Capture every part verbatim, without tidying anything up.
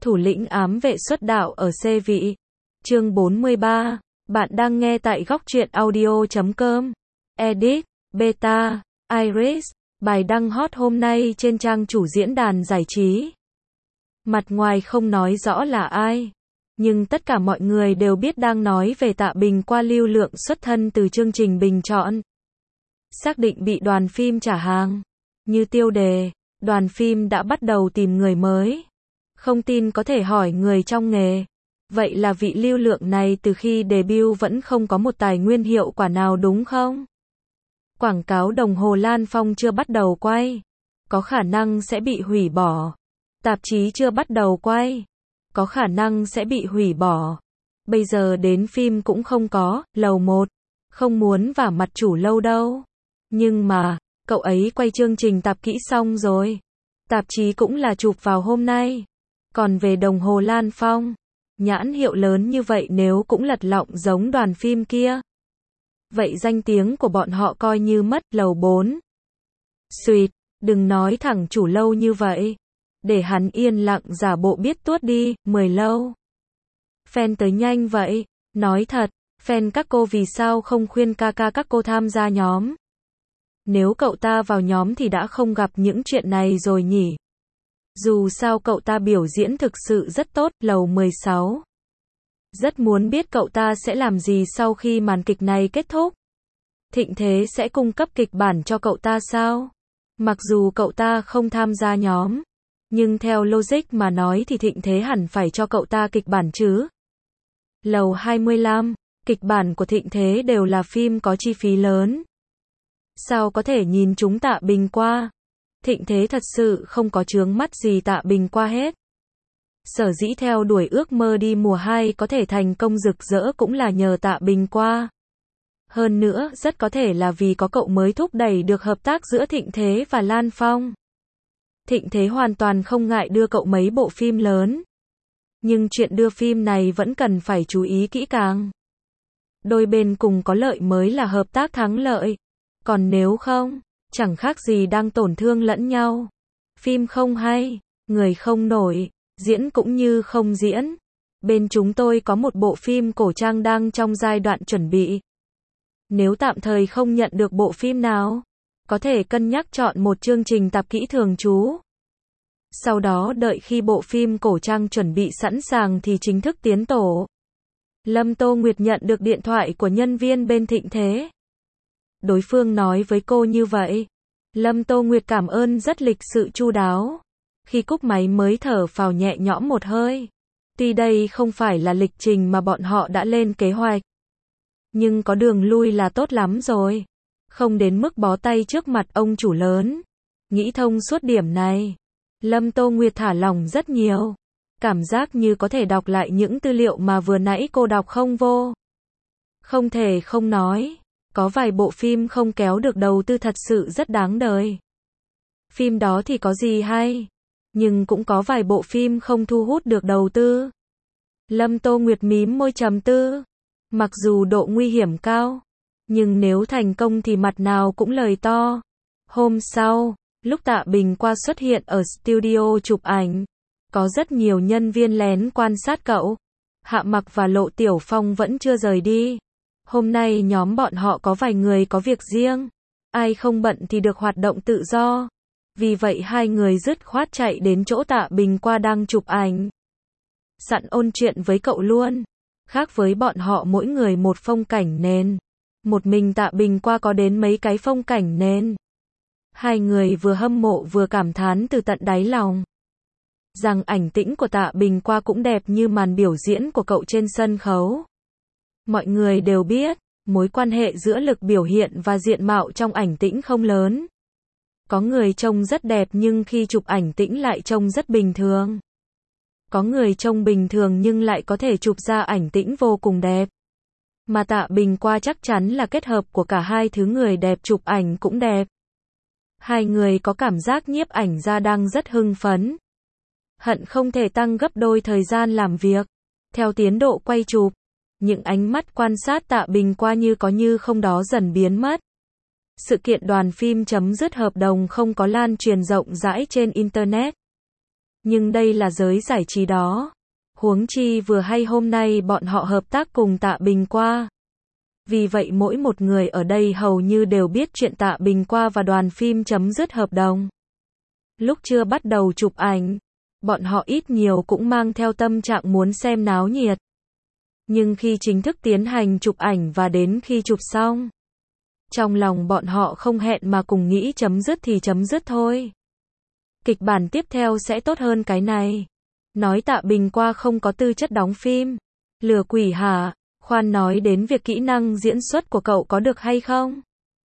Thủ lĩnh ám vệ xuất đạo ở C vị. Chương bốn mươi ba. Bạn đang nghe tại góc truyện audio chấm com. Edit, Beta, Iris. Bài đăng hot hôm nay trên trang chủ diễn đàn giải trí. Mặt ngoài không nói rõ là ai, nhưng tất cả mọi người đều biết đang nói về Tạ Bình qua lưu lượng xuất thân từ chương trình bình chọn. Xác định bị đoàn phim trả hàng. Như tiêu đề, đoàn phim đã bắt đầu tìm người mới. Không tin có thể hỏi người trong nghề. Vậy là vị lưu lượng này từ khi debut vẫn không có một tài nguyên hiệu quả nào đúng không? Quảng cáo đồng hồ Lan Phong chưa bắt đầu quay, có khả năng sẽ bị hủy bỏ. Tạp chí chưa bắt đầu quay, có khả năng sẽ bị hủy bỏ. Bây giờ đến phim cũng không có, lầu một, không muốn vả mặt chủ lâu đâu. Nhưng mà, cậu ấy quay chương trình tạp kỹ xong rồi. Tạp chí cũng là chụp vào hôm nay. Còn về đồng hồ Lan Phong, nhãn hiệu lớn như vậy nếu cũng lật lọng giống đoàn phim kia, vậy danh tiếng của bọn họ coi như mất. Lầu bốn. Xuyệt, đừng nói thẳng chủ lâu như vậy. Để hắn yên lặng giả bộ biết tuốt đi. Mười lâu. Fan tới nhanh vậy. Nói thật, fan các cô vì sao không khuyên ca ca các cô tham gia nhóm? Nếu cậu ta vào nhóm thì đã không gặp những chuyện này rồi nhỉ? Dù sao cậu ta biểu diễn thực sự rất tốt. Lầu mười sáu. Rất muốn biết cậu ta sẽ làm gì sau khi màn kịch này kết thúc. Thịnh Thế sẽ cung cấp kịch bản cho cậu ta sao? Mặc dù cậu ta không tham gia nhóm, nhưng theo logic mà nói thì Thịnh Thế hẳn phải cho cậu ta kịch bản chứ. Lầu hai mươi lăm. Kịch bản của Thịnh Thế đều là phim có chi phí lớn. Sao có thể nhìn chúng Tạ Bình qua? Thịnh Thế thật sự không có chướng mắt gì Tạ Bình qua hết. Sở dĩ theo đuổi ước mơ đi mùa hai có thể thành công rực rỡ cũng là nhờ Tạ Bình qua. Hơn nữa, rất có thể là vì có cậu mới thúc đẩy được hợp tác giữa Thịnh Thế và Lan Phong. Thịnh Thế hoàn toàn không ngại đưa cậu mấy bộ phim lớn. Nhưng chuyện đưa phim này vẫn cần phải chú ý kỹ càng. Đôi bên cùng có lợi mới là hợp tác thắng lợi. Còn nếu không, chẳng khác gì đang tổn thương lẫn nhau. Phim không hay, người không nổi, diễn cũng như không diễn. Bên chúng tôi có một bộ phim cổ trang đang trong giai đoạn chuẩn bị. Nếu tạm thời không nhận được bộ phim nào, có thể cân nhắc chọn một chương trình tạp kỹ thường trú. Sau đó đợi khi bộ phim cổ trang chuẩn bị sẵn sàng thì chính thức tiến tổ. Lâm Tô Nguyệt nhận được điện thoại của nhân viên bên Thịnh Thế. Đối phương nói với cô như vậy. Lâm Tô Nguyệt cảm ơn rất lịch sự chu đáo. Khi cúp máy mới thở phào nhẹ nhõm một hơi. Tuy đây không phải là lịch trình mà bọn họ đã lên kế hoạch, nhưng có đường lui là tốt lắm rồi. Không đến mức bó tay trước mặt ông chủ lớn. Nghĩ thông suốt điểm này, Lâm Tô Nguyệt thả lỏng rất nhiều. Cảm giác như có thể đọc lại những tư liệu mà vừa nãy cô đọc không vô. Không thể không nói, có vài bộ phim không kéo được đầu tư thật sự rất đáng đời. Phim đó thì có gì hay, nhưng cũng có vài bộ phim không thu hút được đầu tư. Lâm Tô Nguyệt mím môi trầm tư. Mặc dù độ nguy hiểm cao, nhưng nếu thành công thì mặt nào cũng lời to. Hôm sau, lúc Tạ Bình qua xuất hiện ở studio chụp ảnh, có rất nhiều nhân viên lén quan sát cậu. Hạ Mặc và Lộ Tiểu Phong vẫn chưa rời đi. Hôm nay nhóm bọn họ có vài người có việc riêng. Ai không bận thì được hoạt động tự do. Vì vậy hai người dứt khoát chạy đến chỗ Tạ Bình qua đang chụp ảnh. Sẵn ôn chuyện với cậu luôn. Khác với bọn họ mỗi người một phong cảnh nền. Một mình Tạ Bình qua có đến mấy cái phong cảnh nền. Hai người vừa hâm mộ vừa cảm thán từ tận đáy lòng. Rằng ảnh tĩnh của Tạ Bình qua cũng đẹp như màn biểu diễn của cậu trên sân khấu. Mọi người đều biết, mối quan hệ giữa lực biểu hiện và diện mạo trong ảnh tĩnh không lớn. Có người trông rất đẹp nhưng khi chụp ảnh tĩnh lại trông rất bình thường. Có người trông bình thường nhưng lại có thể chụp ra ảnh tĩnh vô cùng đẹp. Mà Tạ Bình qua chắc chắn là kết hợp của cả hai thứ, người đẹp chụp ảnh cũng đẹp. Hai người có cảm giác nhiếp ảnh gia đang rất hưng phấn. Hận không thể tăng gấp đôi thời gian làm việc. Theo tiến độ quay chụp, những ánh mắt quan sát Tạ Bình qua như có như không đó dần biến mất. Sự kiện đoàn phim chấm dứt hợp đồng không có lan truyền rộng rãi trên Internet. Nhưng đây là giới giải trí đó. Huống chi vừa hay hôm nay bọn họ hợp tác cùng Tạ Bình Qua. Vì vậy mỗi một người ở đây hầu như đều biết chuyện Tạ Bình Qua và đoàn phim chấm dứt hợp đồng. Lúc chưa bắt đầu chụp ảnh, bọn họ ít nhiều cũng mang theo tâm trạng muốn xem náo nhiệt. Nhưng khi chính thức tiến hành chụp ảnh và đến khi chụp xong, trong lòng bọn họ không hẹn mà cùng nghĩ chấm dứt thì chấm dứt thôi. Kịch bản tiếp theo sẽ tốt hơn cái này. Nói Tạ Bình Qua không có tư chất đóng phim. Lừa quỷ hả? Khoan nói đến việc kỹ năng diễn xuất của cậu có được hay không?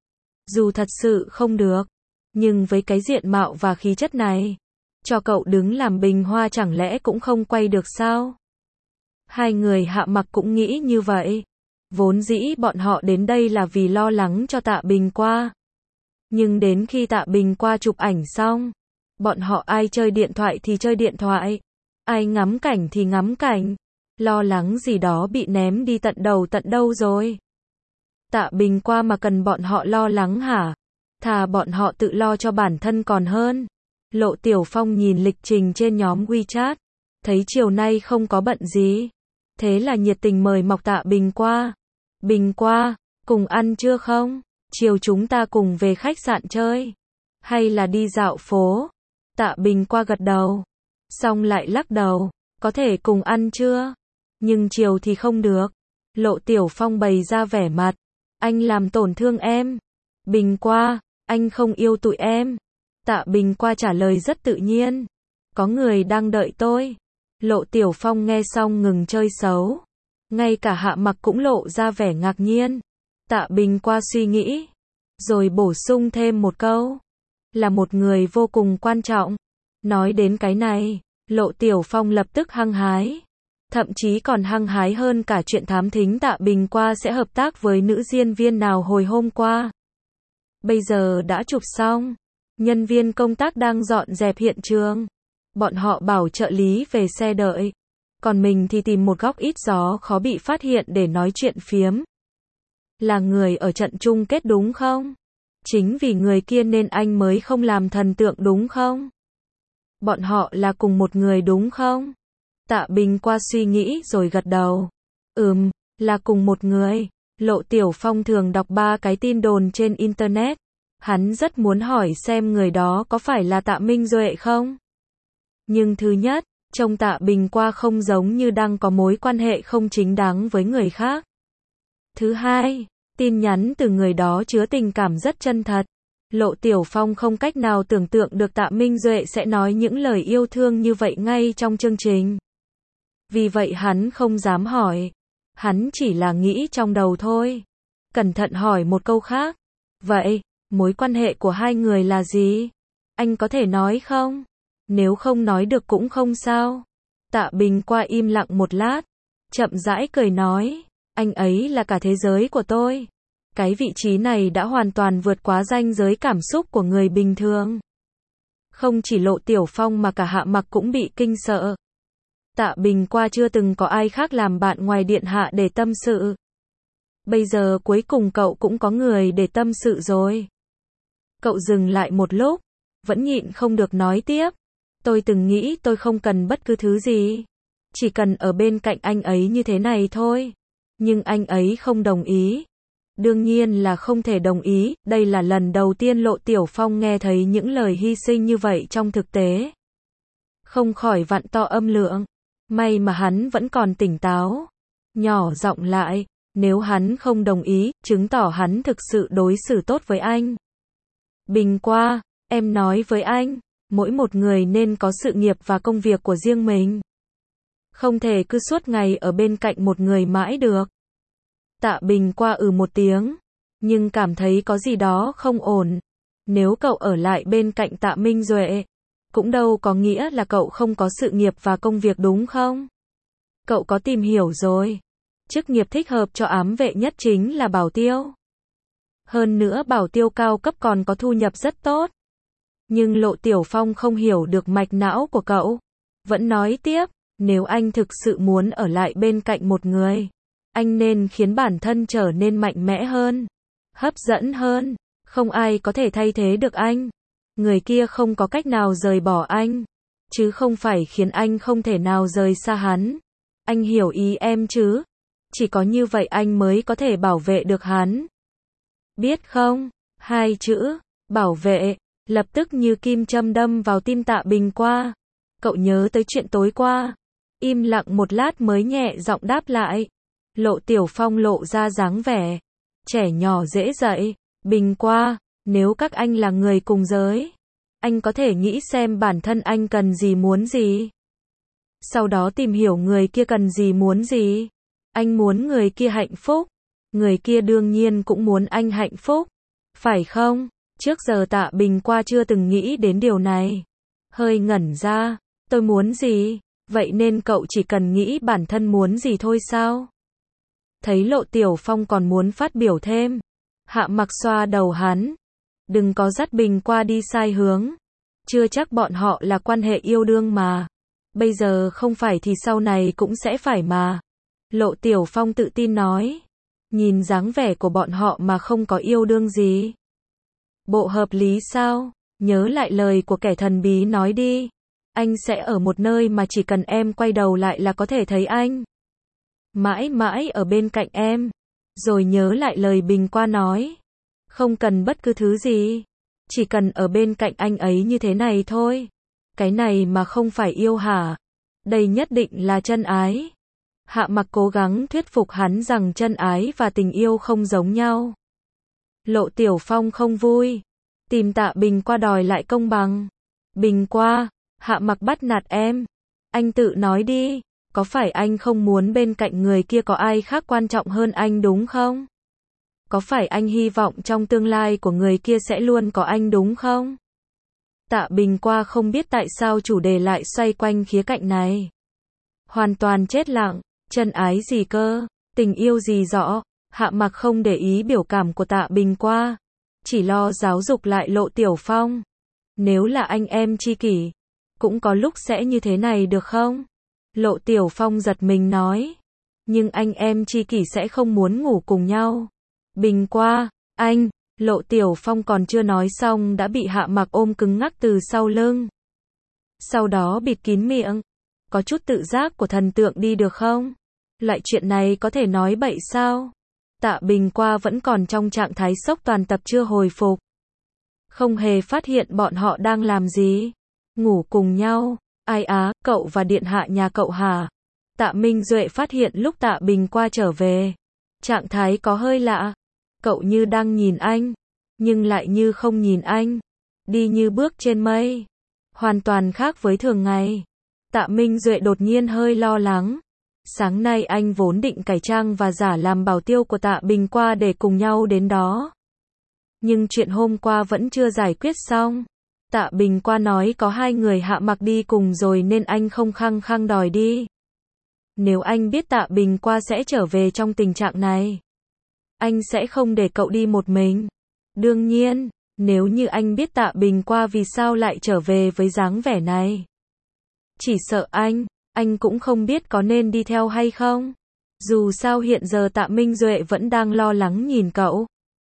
Dù thật sự không được, nhưng với cái diện mạo và khí chất này, cho cậu đứng làm Bình Hoa chẳng lẽ cũng không quay được sao? Hai người Hạ Mặc cũng nghĩ như vậy. Vốn dĩ bọn họ đến đây là vì lo lắng cho Tạ Bình Qua. Nhưng đến khi Tạ Bình Qua chụp ảnh xong, bọn họ ai chơi điện thoại thì chơi điện thoại, ai ngắm cảnh thì ngắm cảnh. Lo lắng gì đó bị ném đi tận đầu tận đâu rồi. Tạ Bình Qua mà cần bọn họ lo lắng hả? Thà bọn họ tự lo cho bản thân còn hơn. Lộ Tiểu Phong nhìn lịch trình trên nhóm WeChat, thấy chiều nay không có bận gì. Thế là nhiệt tình mời mọc Tạ Bình Qua. Bình Qua, cùng ăn trưa không? Chiều chúng ta cùng về khách sạn chơi. Hay là đi dạo phố? Tạ Bình Qua gật đầu. Xong lại lắc đầu. Có thể cùng ăn trưa. Nhưng chiều thì không được. Lộ Tiểu Phong bày ra vẻ mặt. Anh làm tổn thương em. Bình Qua, anh không yêu tụi em. Tạ Bình Qua trả lời rất tự nhiên. Có người đang đợi tôi. Lộ Tiểu Phong nghe xong ngừng chơi xấu. Ngay cả Hạ Mặc cũng lộ ra vẻ ngạc nhiên. Tạ Bình Qua suy nghĩ, rồi bổ sung thêm một câu. Là một người vô cùng quan trọng. Nói đến cái này, Lộ Tiểu Phong lập tức hăng hái. Thậm chí còn hăng hái hơn cả chuyện thám thính Tạ Bình Qua sẽ hợp tác với nữ diễn viên nào hồi hôm qua. Bây giờ đã chụp xong. Nhân viên công tác đang dọn dẹp hiện trường. Bọn họ bảo trợ lý về xe đợi. Còn mình thì tìm một góc ít gió khó bị phát hiện để nói chuyện phiếm. Là người ở trận chung kết đúng không? Chính vì người kia nên anh mới không làm thần tượng đúng không? Bọn họ là cùng một người đúng không? Tạ Bình Qua suy nghĩ rồi gật đầu. Ừm, là cùng một người. Lộ Tiểu Phong thường đọc ba cái tin đồn trên Internet. Hắn rất muốn hỏi xem người đó có phải là Tạ Minh Duệ không? Nhưng thứ nhất, trông Tạ Bình Qua không giống như đang có mối quan hệ không chính đáng với người khác. Thứ hai, tin nhắn từ người đó chứa tình cảm rất chân thật. Lộ Tiểu Phong không cách nào tưởng tượng được Tạ Minh Duệ sẽ nói những lời yêu thương như vậy ngay trong chương trình. Vì vậy hắn không dám hỏi. Hắn chỉ là nghĩ trong đầu thôi. Cẩn thận hỏi một câu khác. Vậy, mối quan hệ của hai người là gì? Anh có thể nói không? Nếu không nói được cũng không sao. Tạ Bình Qua im lặng một lát. Chậm rãi cười nói. Anh ấy là cả thế giới của tôi. Cái vị trí này đã hoàn toàn vượt quá ranh giới cảm xúc của người bình thường. Không chỉ Lộ Tiểu Phong mà cả Hạ Mặc cũng bị kinh sợ. Tạ Bình Qua chưa từng có ai khác làm bạn ngoài điện hạ để tâm sự. Bây giờ cuối cùng cậu cũng có người để tâm sự rồi. Cậu dừng lại một lúc, vẫn nhịn không được nói tiếp. Tôi từng nghĩ tôi không cần bất cứ thứ gì. Chỉ cần ở bên cạnh anh ấy như thế này thôi. Nhưng anh ấy không đồng ý. Đương nhiên là không thể đồng ý, đây là lần đầu tiên Lộ Tiểu Phong nghe thấy những lời hy sinh như vậy trong thực tế. Không khỏi vặn to âm lượng. May mà hắn vẫn còn tỉnh táo. Nhỏ giọng lại, nếu hắn không đồng ý, chứng tỏ hắn thực sự đối xử tốt với anh. Bình Qua, em nói với anh, mỗi một người nên có sự nghiệp và công việc của riêng mình. Không thể cứ suốt ngày ở bên cạnh một người mãi được. Tạ Bình Qua ừ một tiếng, nhưng cảm thấy có gì đó không ổn. Nếu cậu ở lại bên cạnh Tạ Minh Duệ, cũng đâu có nghĩa là cậu không có sự nghiệp và công việc đúng không? Cậu có tìm hiểu rồi. Chức nghiệp thích hợp cho ám vệ nhất chính là bảo tiêu. Hơn nữa bảo tiêu cao cấp còn có thu nhập rất tốt. Nhưng Lộ Tiểu Phong không hiểu được mạch não của cậu. Vẫn nói tiếp, nếu anh thực sự muốn ở lại bên cạnh một người, anh nên khiến bản thân trở nên mạnh mẽ hơn, hấp dẫn hơn. Không ai có thể thay thế được anh. Người kia không có cách nào rời bỏ anh. chứ không phải khiến anh không thể nào rời xa hắn. Anh hiểu ý em chứ? Chỉ có như vậy anh mới có thể bảo vệ được hắn. Biết không? Hai chữ, bảo vệ, lập tức như kim châm đâm vào tim Tạ Bình qua. Cậu nhớ tới chuyện tối qua. Im lặng một lát mới nhẹ giọng đáp lại. Lộ Tiểu Phong lộ ra dáng vẻ trẻ nhỏ dễ dạy. Bình qua, nếu các anh là người cùng giới, anh có thể nghĩ xem bản thân anh cần gì muốn gì. Sau đó tìm hiểu người kia cần gì muốn gì. Anh muốn người kia hạnh phúc. Người kia đương nhiên cũng muốn anh hạnh phúc. Phải không? Trước giờ Tạ Bình qua chưa từng nghĩ đến điều này. Hơi ngẩn ra. Tôi muốn gì? Vậy nên cậu chỉ cần nghĩ bản thân muốn gì thôi sao? Thấy Lộ Tiểu Phong còn muốn phát biểu thêm. Hạ Mặc xoa đầu hắn. Đừng có dắt Bình qua đi sai hướng. Chưa chắc bọn họ là quan hệ yêu đương mà. Bây giờ không phải thì sau này cũng sẽ phải mà. Lộ Tiểu Phong tự tin nói. Nhìn dáng vẻ của bọn họ mà không có yêu đương gì. Bộ hợp lý sao? Nhớ lại lời của kẻ thần bí nói đi. Anh sẽ ở một nơi mà chỉ cần em quay đầu lại là có thể thấy anh. Mãi mãi ở bên cạnh em. Rồi nhớ lại lời Bình qua nói. Không cần bất cứ thứ gì. Chỉ cần ở bên cạnh anh ấy như thế này thôi. Cái này mà không phải yêu hả? Đây nhất định là chân ái. Hạ Mặc cố gắng thuyết phục hắn rằng chân ái và tình yêu không giống nhau. Lộ Tiểu Phong không vui. Tìm Tạ Bình qua đòi lại công bằng. Bình qua, Hạ Mặc bắt nạt em. Anh tự nói đi. Có phải anh không muốn bên cạnh người kia có ai khác quan trọng hơn anh đúng không? Có phải anh hy vọng trong tương lai của người kia sẽ luôn có anh đúng không? Tạ Bình qua không biết tại sao chủ đề lại xoay quanh khía cạnh này. Hoàn toàn chết lặng. Chân ái gì cơ? Tình yêu gì rõ? Hạ Mặc không để ý biểu cảm của Tạ Bình qua. Chỉ lo giáo dục lại Lộ Tiểu Phong. Nếu là anh em tri kỷ, cũng có lúc sẽ như thế này được không? Lộ Tiểu Phong giật mình nói. Nhưng anh em tri kỷ sẽ không muốn ngủ cùng nhau. Bình qua, anh, Lộ Tiểu Phong còn chưa nói xong đã bị Hạ Mặc ôm cứng ngắc từ sau lưng. Sau đó bịt kín miệng. Có chút tự giác của thần tượng đi được không? Loại chuyện này có thể nói bậy sao? Tạ Bình qua vẫn còn trong trạng thái sốc toàn tập chưa hồi phục. Không hề phát hiện bọn họ đang làm gì. Ngủ cùng nhau. Ai á, cậu và điện hạ nhà cậu hả? Tạ Minh Duệ phát hiện lúc Tạ Bình qua trở về. Trạng thái có hơi lạ. Cậu như đang nhìn anh, nhưng lại như không nhìn anh. Đi như bước trên mây. Hoàn toàn khác với thường ngày. Tạ Minh Duệ đột nhiên hơi lo lắng. Sáng nay anh vốn định cải trang và giả làm bảo tiêu của Tạ Bình qua để cùng nhau đến đó. Nhưng chuyện hôm qua vẫn chưa giải quyết xong. Tạ Bình qua nói có hai người Hạ Mặc đi cùng rồi nên anh không khăng khăng đòi đi. Nếu anh biết Tạ Bình qua sẽ trở về trong tình trạng này, anh sẽ không để cậu đi một mình. Đương nhiên, nếu như anh biết Tạ Bình qua vì sao lại trở về với dáng vẻ này, chỉ sợ anh, anh cũng không biết có nên đi theo hay không. Dù sao hiện giờ Tạ Minh Duệ vẫn đang lo lắng nhìn cậu.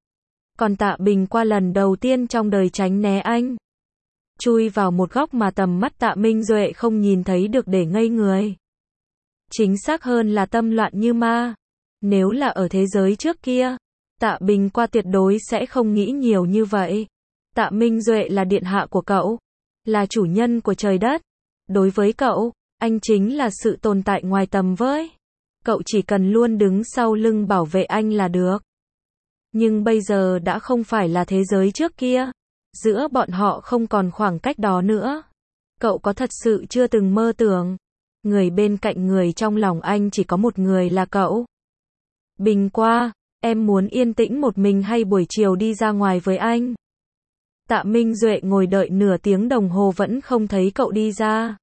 Còn Tạ Bình qua lần đầu tiên trong đời tránh né anh. Chui vào một góc mà tầm mắt Tạ Minh Duệ không nhìn thấy được để ngây người. Chính xác hơn là tâm loạn như ma. Nếu là ở thế giới trước kia, Tạ Bình qua tuyệt đối sẽ không nghĩ nhiều như vậy. Tạ Minh Duệ là điện hạ của cậu, là chủ nhân của trời đất. Đối với cậu, anh chính là sự tồn tại ngoài tầm với. Cậu chỉ cần luôn đứng sau lưng bảo vệ anh là được. Nhưng bây giờ đã không phải là thế giới trước kia. Giữa bọn họ không còn khoảng cách đó nữa. Cậu có thật sự chưa từng mơ tưởng, người bên cạnh người trong lòng anh chỉ có một người là cậu. Bình qua, em muốn yên tĩnh một mình hay buổi chiều đi ra ngoài với anh? Tạ Minh Duệ ngồi đợi nửa tiếng đồng hồ vẫn không thấy cậu đi ra.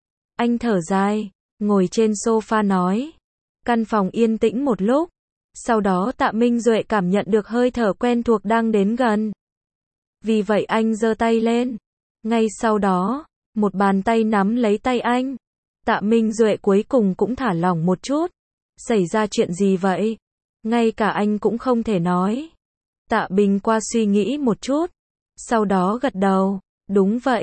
Anh thở dài, ngồi trên sofa nói. Căn phòng yên tĩnh một lúc. Sau đó Tạ Minh Duệ cảm nhận được hơi thở quen thuộc đang đến gần. Vì vậy anh giơ tay lên. Ngay sau đó, một bàn tay nắm lấy tay anh. Tạ Minh Duệ cuối cùng cũng thả lỏng một chút. Xảy ra chuyện gì vậy? Ngay cả anh cũng không thể nói. Tạ Bình qua suy nghĩ một chút. Sau đó gật đầu. Đúng vậy,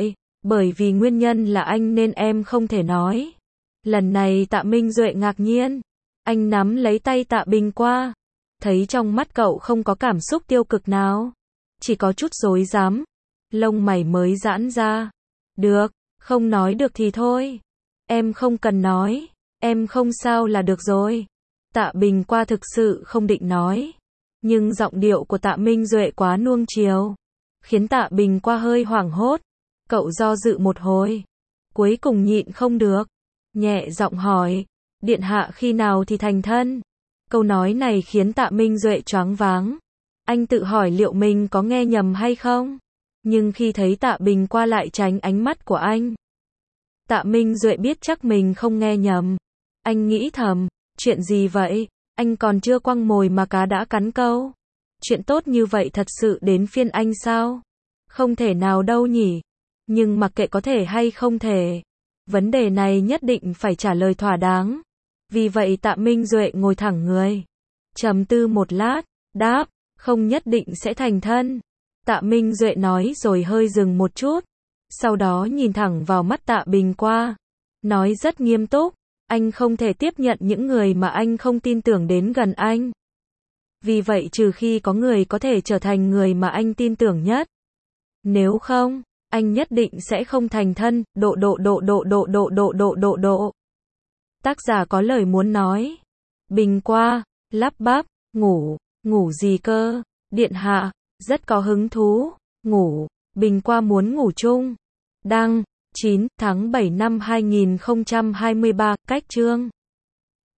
Bởi vì nguyên nhân là anh nên em không thể nói. Lần này Tạ Minh Duệ ngạc nhiên. Anh nắm lấy tay Tạ Bình qua. Thấy trong mắt cậu không có cảm xúc tiêu cực nào. Chỉ có chút rối rắm. Lông mày mới giãn ra. Được, không nói được thì thôi. Em không cần nói. Em không sao là được rồi. Tạ Bình qua thực sự không định nói. Nhưng giọng điệu của Tạ Minh Duệ quá nuông chiều. Khiến Tạ Bình qua hơi hoảng hốt. Cậu do dự một hồi. Cuối cùng nhịn không được. Nhẹ giọng hỏi. Điện hạ khi nào thì thành thân? Câu nói này khiến Tạ Minh Duệ choáng váng. Anh tự hỏi liệu mình có nghe nhầm hay không? Nhưng khi thấy Tạ Bình qua lại tránh ánh mắt của anh. Tạ Minh Duệ biết chắc mình không nghe nhầm. Anh nghĩ thầm, chuyện gì vậy? Anh còn chưa quăng mồi mà cá đã cắn câu. Chuyện tốt như vậy thật sự đến phiên anh sao? Không thể nào đâu nhỉ? Nhưng mặc kệ có thể hay không thể. Vấn đề này nhất định phải trả lời thỏa đáng. Vì vậy Tạ Minh Duệ ngồi thẳng người. Trầm tư một lát, đáp, không nhất định sẽ thành thân. Tạ Minh Duệ nói rồi hơi dừng một chút. Sau đó nhìn thẳng vào mắt Tạ Bình qua. Nói rất nghiêm túc, anh không thể tiếp nhận những người mà anh không tin tưởng đến gần anh. Vì vậy trừ khi có người có thể trở thành người mà anh tin tưởng nhất. Nếu không, anh nhất định sẽ không thành thân, độ độ độ độ độ độ độ độ độ độ. Tác giả có lời muốn nói. Bình qua, lắp bắp, ngủ, ngủ gì cơ? Điện hạ, rất có hứng thú, ngủ, Bình qua muốn ngủ chung. Đăng, chín tháng bảy năm hai nghìn không trăm hai mươi ba, cách chương.